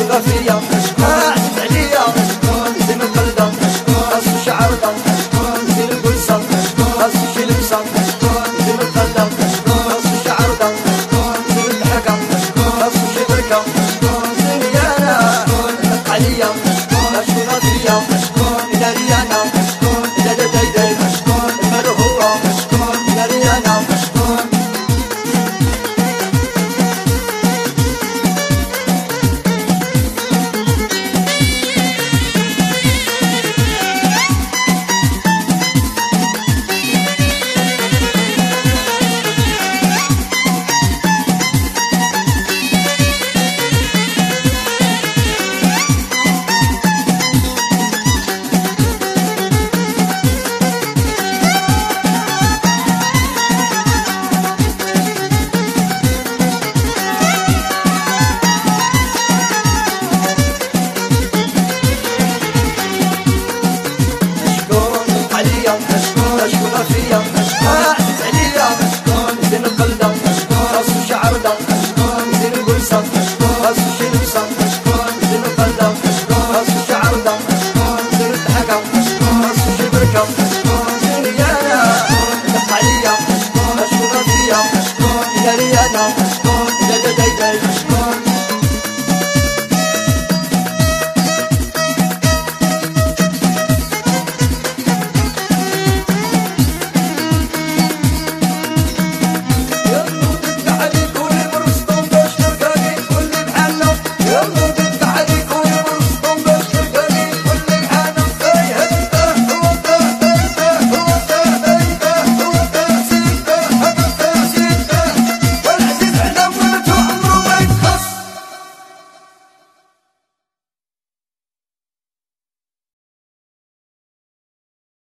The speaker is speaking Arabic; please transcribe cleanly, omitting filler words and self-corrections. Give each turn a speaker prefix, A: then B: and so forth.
A: غفية عزيز عليا زين القلدة راسو شعرضة زين القلصة راسو شي لبسة زين القلدة راسو شعرضة زين الضحكة راسو شي بركة زين يانا دق عليا راسو غفية إلا ريانا إلا دايداي المرهورة إلا ريانا عزيز عليا زين القلدة راسو شعرضة